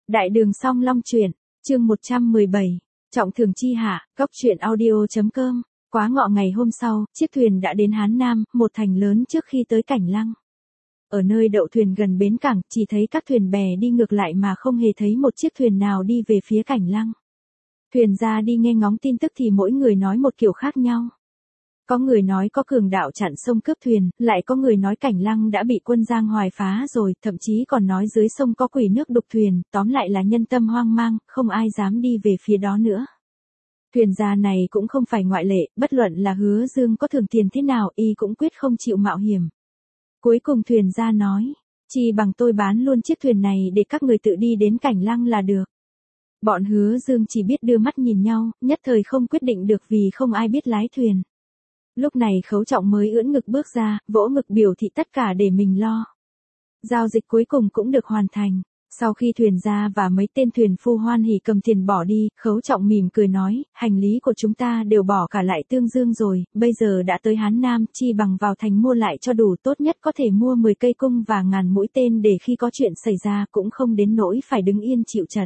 Đại đường Song Long truyện, chương 117, trọng thưởng chi hạ, góc truyện audio.com. Quá ngọ ngày hôm sau, chiếc thuyền đã đến Hán Nam, một thành lớn trước khi tới Cảnh Lăng. Ở nơi đậu thuyền gần bến cảng, chỉ thấy các thuyền bè đi ngược lại mà không hề thấy một chiếc thuyền nào đi về phía Cảnh Lăng. Thuyền ra đi nghe ngóng tin tức thì mỗi người nói một kiểu khác nhau. Có người nói có cường đạo chặn sông cướp thuyền, lại có người nói Cảnh Lăng đã bị quân Giang Hoài phá rồi, thậm chí còn nói dưới sông có quỷ nước đục thuyền, tóm lại là nhân tâm hoang mang, không ai dám đi về phía đó nữa. Thuyền gia này cũng không phải ngoại lệ, bất luận là Hứa Dương có thưởng tiền thế nào, y cũng quyết không chịu mạo hiểm. Cuối cùng thuyền gia nói, chỉ bằng tôi bán luôn chiếc thuyền này để các người tự đi đến Cảnh Lăng là được. Bọn Hứa Dương chỉ biết đưa mắt nhìn nhau, nhất thời không quyết định được vì không ai biết lái thuyền. Lúc này Khấu Trọng mới ưỡn ngực bước ra, vỗ ngực biểu thị tất cả để mình lo. Giao dịch cuối cùng cũng được hoàn thành. Sau khi thuyền ra và mấy tên thuyền phu hoan hỉ cầm tiền bỏ đi, Khấu Trọng mỉm cười nói, hành lý của chúng ta đều bỏ cả lại Tương Dương rồi, bây giờ đã tới Hán Nam, chi bằng vào thành mua lại cho đủ, tốt nhất có thể mua 10 cây cung và ngàn mũi tên để khi có chuyện xảy ra cũng không đến nỗi phải đứng yên chịu trận.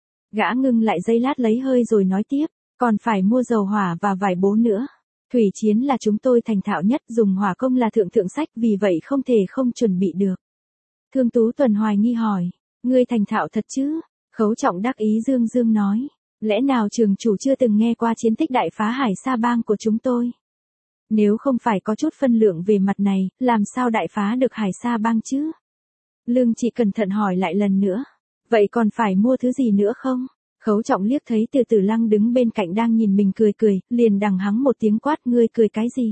Gã ngưng lại giây lát lấy hơi rồi nói tiếp, còn phải mua dầu hỏa và vải bố nữa. Thủy chiến là chúng tôi thành thạo nhất, dùng hỏa công là thượng sách, vì vậy không thể không chuẩn bị được. Thương Tú Tuần hoài nghi hỏi, ngươi thành thạo thật chứ? Khấu Trọng đắc ý dương dương nói, lẽ nào trường chủ chưa từng nghe qua chiến tích đại phá Hải Sa Bang của chúng tôi? Nếu không phải có chút phân lượng về mặt này, làm sao đại phá được Hải Sa Bang chứ? Lương Trị cẩn thận hỏi lại lần nữa, vậy còn phải mua thứ gì nữa không? Khấu Trọng liếc thấy Từ Tử Lăng đứng bên cạnh đang nhìn mình cười, liền đằng hắng một tiếng quát, ngươi cười cái gì?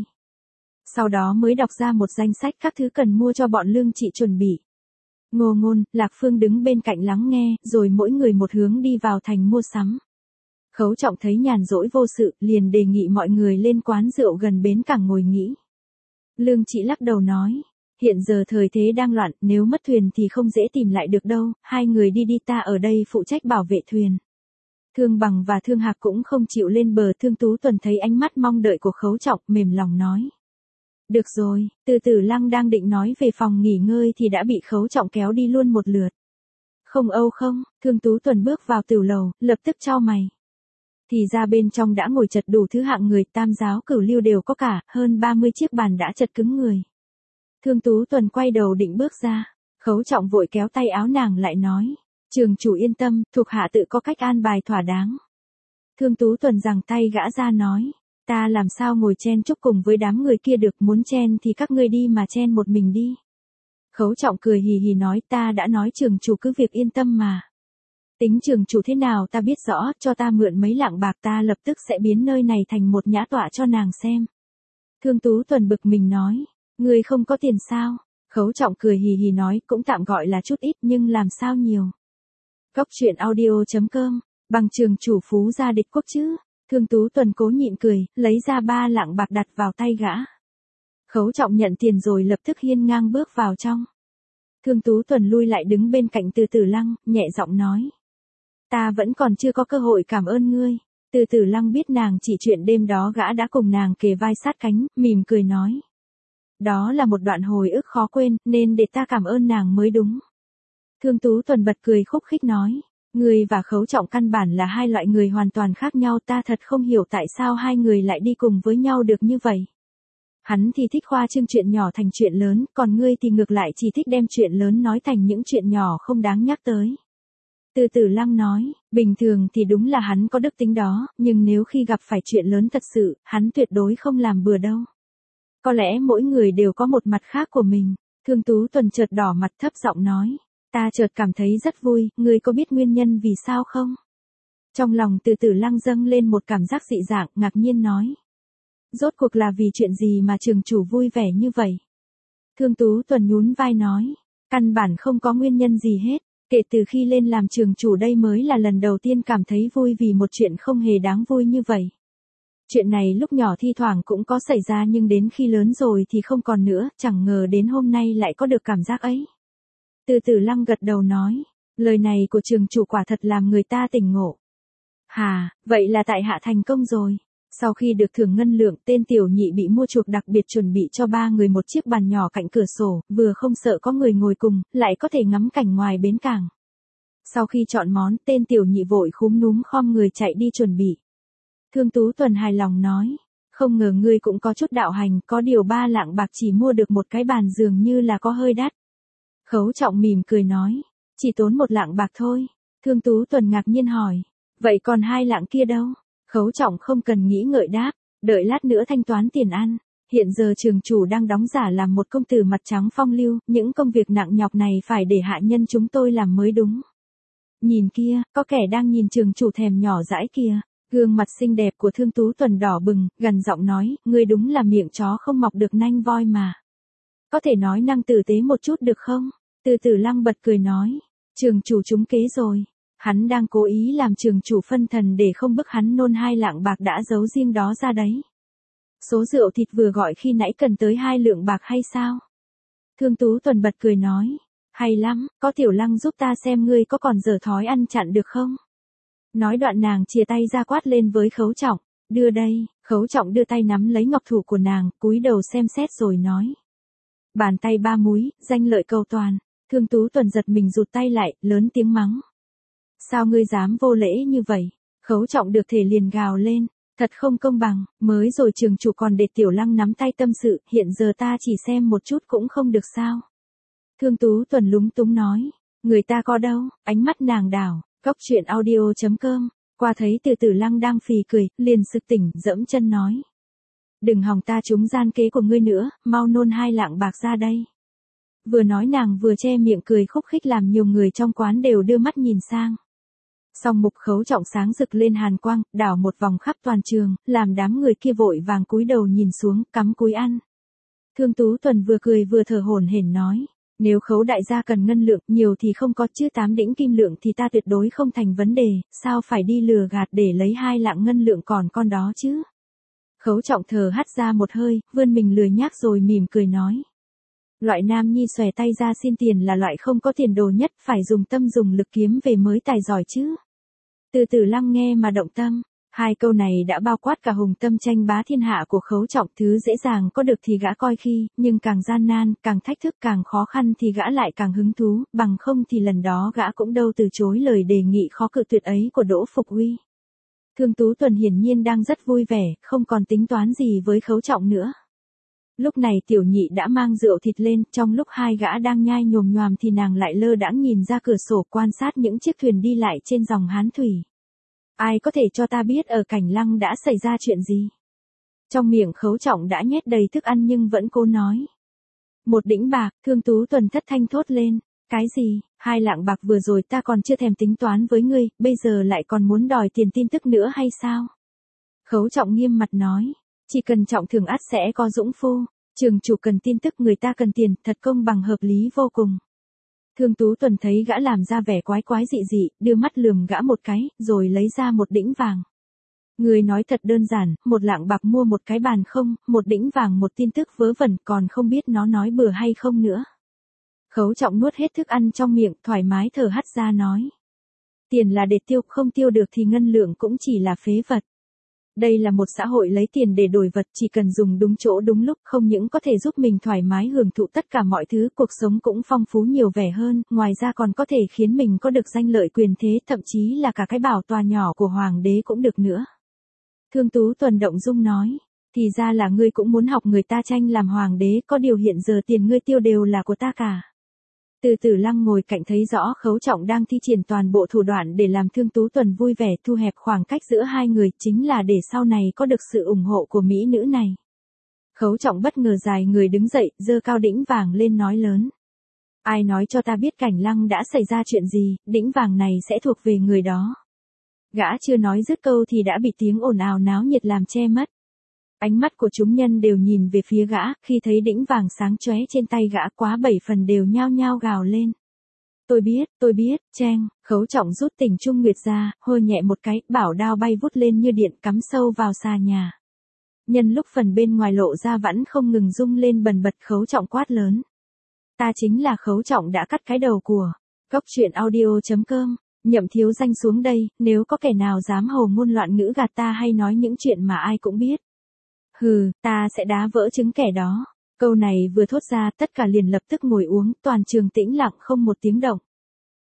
Sau đó mới đọc ra một danh sách các thứ cần mua cho bọn Lương Trị chuẩn bị. Ngô Ngôn, Lạc Phương đứng bên cạnh lắng nghe, rồi mỗi người một hướng đi vào thành mua sắm. Khấu Trọng thấy nhàn rỗi vô sự, liền đề nghị mọi người lên quán rượu gần bến cảng ngồi nghỉ. Lương Trị lắc đầu nói, hiện giờ thời thế đang loạn, nếu mất thuyền thì không dễ tìm lại được đâu, hai người đi ta ở đây phụ trách bảo vệ thuyền. Thương Bằng và Thương Hạc cũng không chịu lên bờ. Thương Tú Tuần thấy ánh mắt mong đợi của Khấu Trọng, mềm lòng nói. Được rồi, Từ Tử Lăng đang định nói về phòng nghỉ ngơi thì đã bị Khấu Trọng kéo đi luôn một lượt. Không âu không, Thương Tú Tuần bước vào tửu lầu, lập tức chau mày. Thì ra bên trong đã ngồi chật đủ thứ hạng người, tam giáo cửu lưu đều có cả, hơn 30 chiếc bàn đã chật cứng người. Thương Tú Tuần quay đầu định bước ra, Khấu Trọng vội kéo tay áo nàng lại nói. Trường chủ yên tâm, thuộc hạ tự có cách an bài thỏa đáng. Thương Tú Tuần giằng tay gã ra nói, ta làm sao ngồi chen chúc cùng với đám người kia được, muốn chen thì các ngươi đi mà chen một mình đi. Khấu Trọng cười hì hì nói, ta đã nói trường chủ cứ việc yên tâm mà. Tính trường chủ thế nào ta biết rõ, cho ta mượn mấy lạng bạc ta lập tức sẽ biến nơi này thành một nhã tọa cho nàng xem. Thương Tú Tuần bực mình nói, ngươi không có tiền sao? Khấu Trọng cười hì hì nói, cũng tạm gọi là chút ít nhưng làm sao nhiều. Góc truyện audio.com, bằng trường chủ phú gia địch quốc chứ? Thương Tú Tuần cố nhịn cười, lấy ra 3 lạng bạc đặt vào tay gã. Khấu Trọng nhận tiền rồi lập tức hiên ngang bước vào trong. Thương Tú Tuần lui lại đứng bên cạnh Từ Tử Lăng, nhẹ giọng nói. Ta vẫn còn chưa có cơ hội cảm ơn ngươi. Từ Tử Lăng biết nàng chỉ chuyện đêm đó gã đã cùng nàng kề vai sát cánh, mỉm cười nói. Đó là một đoạn hồi ức khó quên, nên để ta cảm ơn nàng mới đúng. Thương Tú Tuần bật cười khúc khích nói, ngươi và Khấu Trọng căn bản là hai loại người hoàn toàn khác nhau, ta thật không hiểu tại sao hai người lại đi cùng với nhau được như vậy. Hắn thì thích khoa trương chuyện nhỏ thành chuyện lớn, còn ngươi thì ngược lại chỉ thích đem chuyện lớn nói thành những chuyện nhỏ không đáng nhắc tới. Từ Tử Lăng nói, bình thường thì đúng là hắn có đức tính đó, nhưng nếu khi gặp phải chuyện lớn thật sự, hắn tuyệt đối không làm bừa đâu. Có lẽ mỗi người đều có một mặt khác của mình. Thương Tú Tuần chợt đỏ mặt thấp giọng nói. Ta chợt cảm thấy rất vui, ngươi có biết nguyên nhân vì sao không? Trong lòng Từ Tử Lăng dâng lên một cảm giác dị dạng, ngạc nhiên nói. Rốt cuộc là vì chuyện gì mà trường chủ vui vẻ như vậy? Thương Tú Tuần nhún vai nói. Căn bản không có nguyên nhân gì hết, kể từ khi lên làm trường chủ đây mới là lần đầu tiên cảm thấy vui vì một chuyện không hề đáng vui như vậy. Chuyện này lúc nhỏ thi thoảng cũng có xảy ra nhưng đến khi lớn rồi thì không còn nữa, chẳng ngờ đến hôm nay lại có được cảm giác ấy. Từ Tử Lăng gật đầu nói, lời này của trường chủ quả thật làm người ta tỉnh ngộ. Hà, vậy là tại hạ thành công rồi. Sau khi được thưởng ngân lượng, tên tiểu nhị bị mua chuộc đặc biệt chuẩn bị cho 3 người một chiếc bàn nhỏ cạnh cửa sổ, vừa không sợ có người ngồi cùng, lại có thể ngắm cảnh ngoài bến cảng. Sau khi chọn món, tên tiểu nhị vội khúm núm khom người chạy đi chuẩn bị. Thương Tú Tuần hài lòng nói, không ngờ ngươi cũng có chút đạo hành, có điều 3 lạng bạc chỉ mua được một cái bàn dường như là có hơi đắt. Khấu Trọng mỉm cười nói, chỉ tốn 1 lạng bạc thôi. Thương Tú Tuần ngạc nhiên hỏi, vậy còn 2 lạng kia đâu? Khấu Trọng không cần nghĩ ngợi đáp, đợi lát nữa thanh toán tiền ăn. Hiện giờ trường chủ đang đóng giả làm một công tử mặt trắng phong lưu, những công việc nặng nhọc này phải để hạ nhân chúng tôi làm mới đúng. Nhìn kia, có kẻ đang nhìn trường chủ thèm nhỏ dãi kia. Gương mặt xinh đẹp của Thương Tú Tuần đỏ bừng, gần giọng nói, ngươi đúng là miệng chó không mọc được nanh voi mà. Có thể nói năng tử tế một chút được không? Từ Tử Lăng bật cười nói, trường chủ trúng kế rồi. Hắn đang cố ý làm trường chủ phân thần để không bức hắn nôn 2 lạng bạc đã giấu riêng đó ra đấy. Số rượu thịt vừa gọi khi nãy cần tới 2 lượng bạc hay sao? Thương Tú Tuần bật cười nói, hay lắm, có Tiểu Lăng giúp ta xem ngươi có còn dở thói ăn chặn được không? Nói đoạn nàng chìa tay ra quát lên với Khấu Trọng, đưa đây. Khấu Trọng đưa tay nắm lấy ngọc thủ của nàng, cúi đầu xem xét rồi nói. Bàn tay 3 múi, danh lợi cầu toàn. Thương Tú Tuần giật mình rụt tay lại, lớn tiếng mắng. Sao ngươi dám vô lễ như vậy? Khấu Trọng được thể liền gào lên, thật không công bằng, mới rồi trường chủ còn để Tiểu Lăng nắm tay tâm sự, hiện giờ ta chỉ xem một chút cũng không được sao? Thương Tú Tuần lúng túng nói, người ta có đâu? Ánh mắt nàng đảo. Cóc truyện audio.com, qua thấy Từ Tử Lăng đang phì cười, liền sực tỉnh, dẫm chân nói. Đừng hòng ta trúng gian kế của ngươi nữa, mau nôn 2 lạng bạc ra đây. Vừa nói nàng vừa che miệng cười khúc khích làm nhiều người trong quán đều đưa mắt nhìn sang. Song mục Khấu Trọng sáng rực lên hàn quang, đảo một vòng khắp toàn trường, làm đám người kia vội vàng cúi đầu nhìn xuống, cắm cúi ăn. Thương Tú Tuần vừa cười vừa thở hổn hển nói. Nếu Khấu đại gia cần ngân lượng, nhiều thì không có chứ 8 đĩnh kim lượng thì ta tuyệt đối không thành vấn đề, sao phải đi lừa gạt để lấy 2 lạng ngân lượng còn con đó chứ? Khấu Trọng thở hắt ra một hơi, vươn mình lười nhác rồi mỉm cười nói. Loại nam nhi xòe tay ra xin tiền là loại không có tiền đồ nhất, phải dùng tâm dùng lực kiếm về mới tài giỏi chứ. Từ Tử Lăng nghe mà động tâm. 2 câu này đã bao quát cả hùng tâm tranh bá thiên hạ của Khấu Trọng, thứ dễ dàng có được thì gã coi khi, nhưng càng gian nan, càng thách thức, càng khó khăn thì gã lại càng hứng thú, bằng không thì lần đó gã cũng đâu từ chối lời đề nghị khó cự tuyệt ấy của Đỗ Phục Uy. Thương Tú Tuần hiển nhiên đang rất vui vẻ, không còn tính toán gì với Khấu Trọng nữa. Lúc này tiểu nhị đã mang rượu thịt lên, trong lúc 2 gã đang nhai nhồm nhoàm thì nàng lại lơ đãng nhìn ra cửa sổ quan sát những chiếc thuyền đi lại trên dòng Hán Thủy. Ai có thể cho ta biết ở Cảnh Lăng đã xảy ra chuyện gì? Trong miệng Khấu Trọng đã nhét đầy thức ăn nhưng vẫn cố nói. 1 đĩnh bạc, Thương Tú Tuần thất thanh thốt lên. Cái gì? 2 lạng bạc vừa rồi ta còn chưa thèm tính toán với ngươi, bây giờ lại còn muốn đòi tiền tin tức nữa hay sao? Khấu Trọng nghiêm mặt nói. Chỉ cần trọng thưởng ắt sẽ có dũng phu. Trường chủ cần tin tức, người ta cần tiền, thật công bằng hợp lý vô cùng. Thương Tú Tuần thấy gã làm ra vẻ quái quái dị dị, đưa mắt lườm gã một cái, rồi lấy ra 1 đĩnh vàng. Người nói thật đơn giản, 1 lạng bạc mua một cái bàn không, 1 đĩnh vàng một tin tức vớ vẩn, còn không biết nó nói bừa hay không nữa. Khấu Trọng nuốt hết thức ăn trong miệng, thoải mái thở hắt ra nói. Tiền là để tiêu, không tiêu được thì ngân lượng cũng chỉ là phế vật. Đây là một xã hội lấy tiền để đổi vật, chỉ cần dùng đúng chỗ đúng lúc, không những có thể giúp mình thoải mái hưởng thụ tất cả mọi thứ, cuộc sống cũng phong phú nhiều vẻ hơn, ngoài ra còn có thể khiến mình có được danh lợi quyền thế, thậm chí là cả cái bảo tòa nhỏ của hoàng đế cũng được nữa. Thương Tú Tuần động dung nói, thì ra là ngươi cũng muốn học người ta tranh làm hoàng đế, có điều hiện giờ tiền ngươi tiêu đều là của ta cả. Từ Tử Lăng ngồi cạnh thấy rõ Khấu Trọng đang thi triển toàn bộ thủ đoạn để làm Thương Tú Tuần vui vẻ, thu hẹp khoảng cách giữa 2 người, chính là để sau này có được sự ủng hộ của mỹ nữ này. Khấu Trọng bất ngờ dài người đứng dậy, giơ cao đĩnh vàng lên nói lớn. Ai nói cho ta biết Cảnh Lăng đã xảy ra chuyện gì, đĩnh vàng này sẽ thuộc về người đó. Gã chưa nói dứt câu thì đã bị tiếng ồn ào náo nhiệt làm che mất. Ánh mắt của chúng nhân đều nhìn về phía gã, khi thấy đĩnh vàng sáng chóe trên tay gã quá 7 phần đều nhao nhao gào lên. Tôi biết, cheng. Khấu Trọng rút Tình Trung Nguyệt ra, hôi nhẹ một cái, bảo đao bay vút lên như điện cắm sâu vào xà nhà. Nhân lúc phần bên ngoài lộ ra vẫn không ngừng rung lên bần bật, Khấu Trọng quát lớn. Ta chính là Khấu Trọng đã cắt cái đầu của. Cóc truyện audio.com, Nhậm thiếu danh xuống đây, nếu có kẻ nào dám hồ ngôn loạn ngữ gạt ta hay nói những chuyện mà ai cũng biết. Hừ, ta sẽ đá vỡ trứng kẻ đó. Câu này vừa thốt ra, tất cả liền lập tức ngồi uống, toàn trường tĩnh lặng không một tiếng động.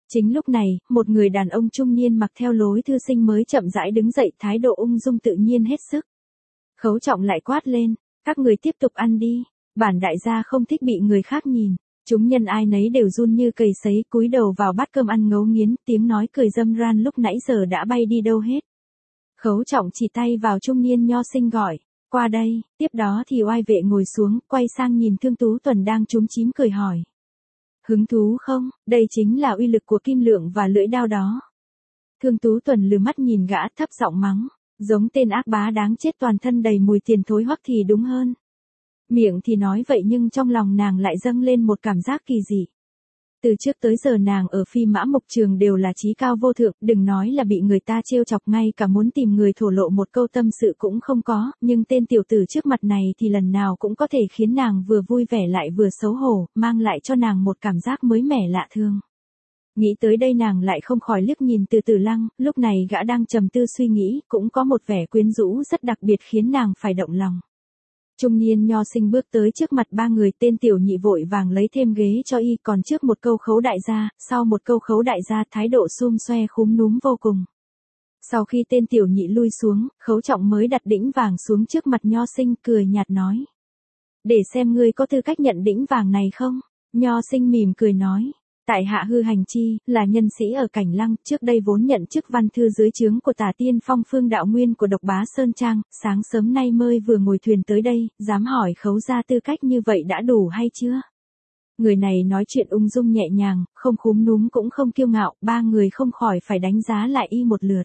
Chính lúc này, một người đàn ông trung niên mặc theo lối thư sinh mới chậm rãi đứng dậy, thái độ ung dung tự nhiên hết sức. Khấu Trọng lại quát lên, các người tiếp tục ăn đi, bản đại gia không thích bị người khác nhìn. Chúng nhân ai nấy đều run như cầy sấy, cúi đầu vào bát cơm ăn ngấu nghiến, tiếng nói cười râm ran lúc nãy giờ đã bay đi đâu hết. Khấu Trọng chỉ tay vào trung niên nho sinh gọi, qua đây, tiếp đó thì oai vệ ngồi xuống, quay sang nhìn Thương Tú Tuần đang chúm chím cười hỏi. Hứng thú không, đây chính là uy lực của kim lượng và lưỡi đao đó. Thương Tú Tuần lừ mắt nhìn gã, thấp giọng mắng, giống tên ác bá đáng chết, toàn thân đầy mùi tiền thối hoắc thì đúng hơn. Miệng thì nói vậy nhưng trong lòng nàng lại dâng lên một cảm giác kỳ dị. Từ trước tới giờ nàng ở Phi Mã Mộc Trường đều là chí cao vô thượng, đừng nói là bị người ta trêu chọc, ngay cả muốn tìm người thổ lộ một câu tâm sự cũng không có, nhưng tên tiểu tử trước mặt này thì lần nào cũng có thể khiến nàng vừa vui vẻ lại vừa xấu hổ, mang lại cho nàng một cảm giác mới mẻ lạ thường. Nghĩ tới đây nàng lại không khỏi liếc nhìn Từ Tử Lăng, lúc này gã đang trầm tư suy nghĩ, cũng có một vẻ quyến rũ rất đặc biệt khiến nàng phải động lòng. Trung niên nho sinh bước tới trước mặt ba người, tên tiểu nhị vội vàng lấy thêm ghế cho y, còn trước một câu khấu đại gia, sau một câu khấu đại gia, thái độ xum xoe khúm núm vô cùng. Sau khi tên tiểu nhị lui xuống, Khấu Trọng mới đặt đĩnh vàng xuống trước mặt nho sinh, cười nhạt nói. Để xem ngươi có tư cách nhận đĩnh vàng này không? Nho sinh mỉm cười nói. Tại hạ Hư Hành Chi, là nhân sĩ ở Cảnh Lăng, trước đây vốn nhận chức văn thư dưới trướng của Tả Tiên Phong Phương Đạo Nguyên của Độc Bá Sơn Trang, sáng sớm nay mới vừa ngồi thuyền tới đây, dám hỏi Khấu gia tư cách như vậy đã đủ hay chưa? Người này nói chuyện ung dung nhẹ nhàng, không khúm núm cũng không kiêu ngạo, ba người không khỏi phải đánh giá lại y một lượt.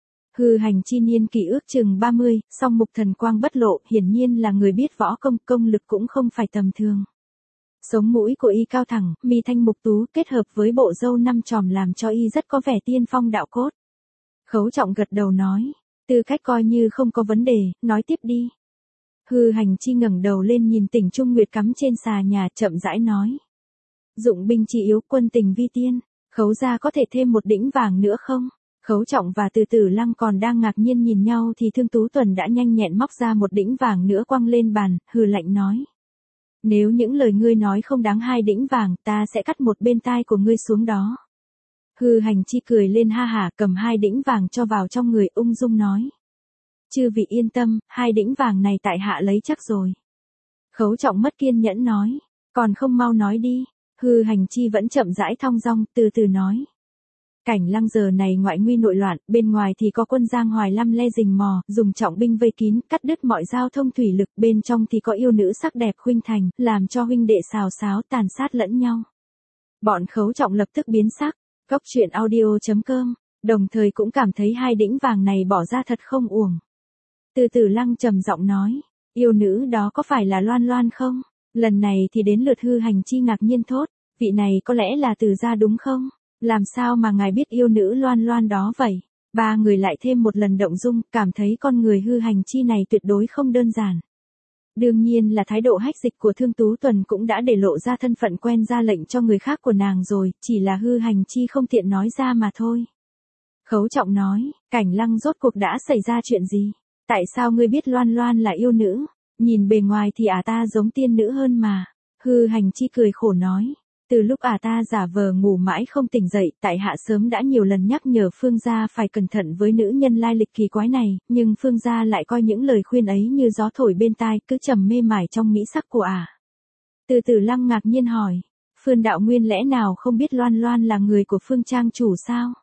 Hư Hành Chi niên kỷ ước chừng 30, song mục thần quang bất lộ, hiển nhiên là người biết võ công, công lực cũng không phải tầm thường. Sống mũi của y cao thẳng, mi thanh mục tú, kết hợp với bộ râu năm chòm làm cho y rất có vẻ tiên phong đạo cốt. Khấu Trọng gật đầu nói, tư cách coi như không có vấn đề, nói tiếp đi. Hư Hành Chi ngẩng đầu lên nhìn Tỉnh Trung Nguyệt cắm trên xà nhà, chậm rãi nói. Dụng binh chi yếu, quân tình vi tiên, Khấu gia có thể thêm một đĩnh vàng nữa không? Khấu Trọng và Từ Tử Lăng còn đang ngạc nhiên nhìn nhau thì Thương Tú Tuần đã nhanh nhẹn móc ra một đĩnh vàng nữa quăng lên bàn, hừ lạnh nói. Nếu những lời ngươi nói không đáng 2 đĩnh vàng, ta sẽ cắt một bên tai của ngươi xuống đó. Hư Hành Chi cười lên ha hả, cầm 2 đĩnh vàng cho vào trong người, ung dung nói. Chư vị yên tâm, 2 đĩnh vàng này tại hạ lấy chắc rồi. Khấu Trọng mất kiên nhẫn nói, còn không mau nói đi. Hư Hành Chi vẫn chậm rãi thong dong, từ từ nói. Cảnh Lăng giờ này ngoại nguy nội loạn, bên ngoài thì có quân Giang Hoài lăm le rình mò, dùng trọng binh vây kín, cắt đứt mọi giao thông thủy lực, bên trong thì có yêu nữ sắc đẹp khuynh thành, làm cho huynh đệ xào xáo tàn sát lẫn nhau. Bọn Khấu Trọng lập tức biến sắc, Cóc Truyện Audio.com, đồng thời cũng cảm thấy 2 đĩnh vàng này bỏ ra thật không uổng. Từ Tử Lăng trầm giọng nói, yêu nữ đó có phải là Loan Loan không? Lần này thì đến lượt Hư Hành Chi ngạc nhiên thốt, vị này có lẽ là Từ gia đúng không? Làm sao mà ngài biết yêu nữ Loan Loan đó vậy? Ba người lại thêm một lần động dung, cảm thấy con người Hư Hành Chi này tuyệt đối không đơn giản. Đương nhiên là thái độ hách dịch của Thương Tú Tuần cũng đã để lộ ra thân phận quen ra lệnh cho người khác của nàng rồi, chỉ là Hư Hành Chi không tiện nói ra mà thôi. Khấu Trọng nói, Cảnh Lăng rốt cuộc đã xảy ra chuyện gì? Tại sao ngươi biết Loan Loan là yêu nữ? Nhìn bề ngoài thì ta giống tiên nữ hơn mà. Hư Hành Chi cười khổ nói. Từ lúc ta giả vờ ngủ mãi không tỉnh dậy, tại hạ sớm đã nhiều lần nhắc nhở Phương gia phải cẩn thận với nữ nhân lai lịch kỳ quái này, nhưng Phương gia lại coi những lời khuyên ấy như gió thổi bên tai, cứ trầm mê mải trong mỹ sắc của Từ Tử Lăng ngạc nhiên hỏi, Phương Đạo Nguyên lẽ nào không biết Loan Loan là người của Phương trang chủ sao?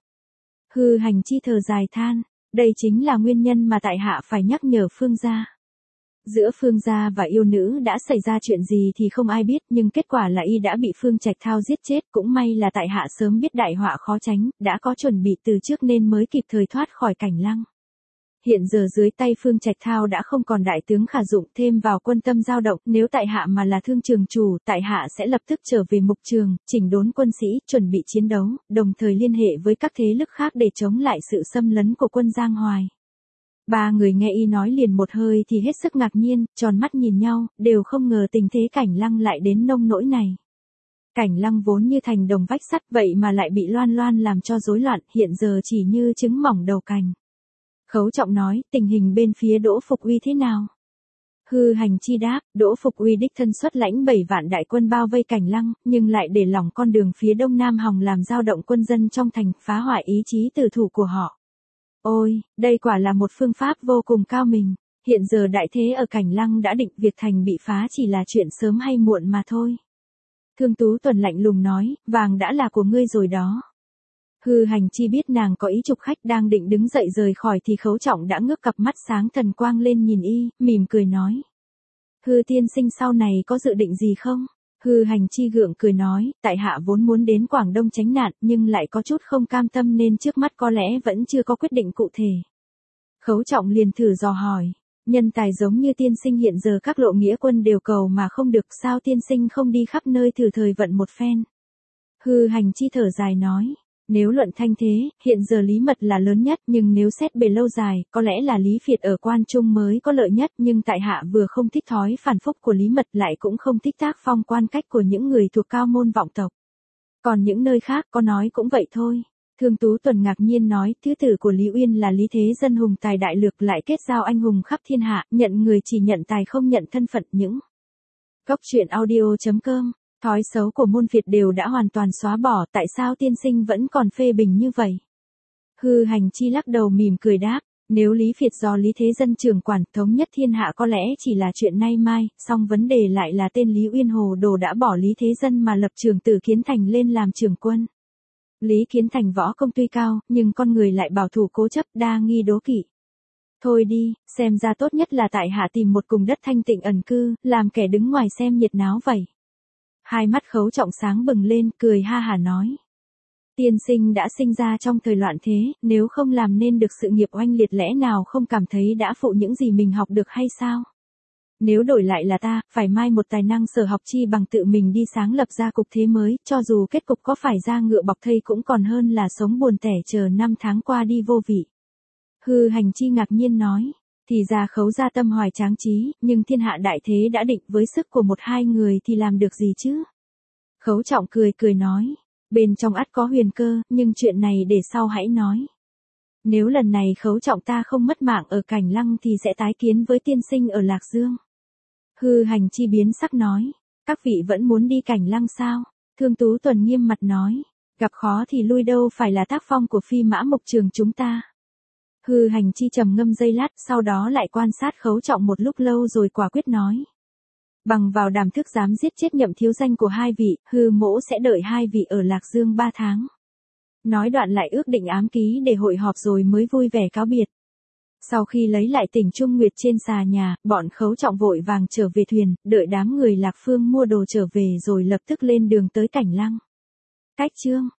Hư Hành Chi thở dài than, đây chính là nguyên nhân mà tại hạ phải nhắc nhở Phương gia. Giữa Phương gia và yêu nữ đã xảy ra chuyện gì thì không ai biết, nhưng kết quả là y đã bị Phương Trạch Thao giết chết, cũng may là tại hạ sớm biết đại họa khó tránh, đã có chuẩn bị từ trước nên mới kịp thời thoát khỏi Cảnh Lăng. Hiện giờ dưới tay Phương Trạch Thao đã không còn đại tướng khả dụng, thêm vào quân tâm dao động, nếu tại hạ mà là Thương trường chủ, tại hạ sẽ lập tức trở về mục trường, chỉnh đốn quân sĩ, chuẩn bị chiến đấu, đồng thời liên hệ với các thế lực khác để chống lại sự xâm lấn của quân Giang Hoài. Ba người nghe y nói liền một hơi thì hết sức ngạc nhiên, tròn mắt nhìn nhau, đều không ngờ tình thế Cảnh Lăng lại đến nông nỗi này. Cảnh Lăng vốn như thành đồng vách sắt, vậy mà lại bị Loan Loan làm cho rối loạn, hiện giờ chỉ như trứng mỏng đầu cành. Khấu Trọng nói, tình hình bên phía Đỗ Phục Uy thế nào? Hư Hành Chi đáp, Đỗ Phục Uy đích thân xuất lãnh 7 vạn đại quân bao vây Cảnh Lăng, nhưng lại để lỏng con đường phía đông nam hòng làm dao động quân dân trong thành, phá hoại ý chí tử thủ của họ. Ôi, đây quả là một phương pháp vô cùng cao minh. Hiện giờ đại thế ở Cảnh Lăng đã định, việc thành bị phá chỉ là chuyện sớm hay muộn mà thôi. Thương Tú Tuần lạnh lùng nói, vàng đã là của ngươi rồi đó. Hư Hành Chi biết nàng có ý chụp khách, đang định đứng dậy rời khỏi thì Khấu Trọng đã ngước cặp mắt sáng thần quang lên nhìn y, mỉm cười nói. Hư tiên sinh sau này có dự định gì không? Hư Hành Chi gượng cười nói, tại hạ vốn muốn đến Quảng Đông tránh nạn nhưng lại có chút không cam tâm nên trước mắt có lẽ vẫn chưa có quyết định cụ thể. Khấu Trọng liền thử dò hỏi, nhân tài giống như tiên sinh hiện giờ các lộ nghĩa quân đều cầu mà không được, sao tiên sinh không đi khắp nơi thử thời vận một phen? Hư Hành Chi thở dài nói. Nếu luận thanh thế, hiện giờ Lý Mật là lớn nhất, nhưng nếu xét bề lâu dài, có lẽ là Lý Phiệt ở Quan Trung mới có lợi nhất, nhưng tại hạ vừa không thích thói phản phúc của Lý Mật, lại cũng không thích tác phong quan cách của những người thuộc cao môn vọng tộc. Còn những nơi khác có nói cũng vậy thôi. Thương Tú Tuần ngạc nhiên nói, thứ tử của Lý Uyên là Lý Thế Dân hùng tài đại lược, lại kết giao anh hùng khắp thiên hạ, nhận người chỉ nhận tài không nhận thân phận. Những Góc truyện audio.com. Thói xấu của môn Việt đều đã hoàn toàn xóa bỏ, tại sao tiên sinh vẫn còn phê bình như vậy? Hư Hành Chi lắc đầu mỉm cười đáp, nếu Lý Phiệt do Lý Thế Dân trưởng quản thống nhất thiên hạ có lẽ chỉ là chuyện nay mai, song vấn đề lại là tên Lý Uyên hồ đồ đã bỏ Lý Thế Dân mà lập Trường Tử Kiến Thành lên làm trưởng quân. Lý Kiến Thành võ công tuy cao, nhưng con người lại bảo thủ cố chấp, đa nghi đố kỵ. Thôi đi, xem ra tốt nhất là tại hạ tìm một vùng đất thanh tịnh ẩn cư, làm kẻ đứng ngoài xem nhiệt náo vậy. Hai mắt Khấu Trọng sáng bừng lên, cười ha hả nói. Tiên sinh đã sinh ra trong thời loạn thế, nếu không làm nên được sự nghiệp oanh liệt lẽ nào không cảm thấy đã phụ những gì mình học được hay sao? Nếu đổi lại là ta, phải mai một tài năng sở học chi bằng tự mình đi sáng lập ra cục thế mới, cho dù kết cục có phải ra ngựa bọc thây cũng còn hơn là sống buồn tẻ chờ năm tháng qua đi vô vị. Hư Hành Chi ngạc nhiên nói. Thì ra Khấu gia tâm hoài tráng trí, nhưng thiên hạ đại thế đã định, với sức của một hai người thì làm được gì chứ? Khấu Trọng cười nói, bên trong ắt có huyền cơ, nhưng chuyện này để sau hãy nói. Nếu lần này Khấu Trọng ta không mất mạng ở Cảnh Lăng thì sẽ tái kiến với tiên sinh ở Lạc Dương. Hư Hành Chi biến sắc nói, các vị vẫn muốn đi Cảnh Lăng sao? Thương Tú Tuần nghiêm mặt nói, gặp khó thì lui đâu phải là tác phong của Phi Mã Mộc Trường chúng ta. Hư Hành Chi trầm ngâm giây lát, sau đó lại quan sát Khấu Trọng một lúc lâu rồi quả quyết nói. Bằng vào đảm thức dám giết chết Nhậm thiếu danh của hai vị, Hư mỗ sẽ đợi hai vị ở Lạc Dương 3 tháng. Nói đoạn lại ước định ám ký để hội họp rồi mới vui vẻ cáo biệt. Sau khi lấy lại tỉnh Trung Nguyệt trên xà nhà, bọn Khấu Trọng vội vàng trở về thuyền, đợi đám người Lạc Phương mua đồ trở về rồi lập tức lên đường tới Cảnh Lăng. Cách chương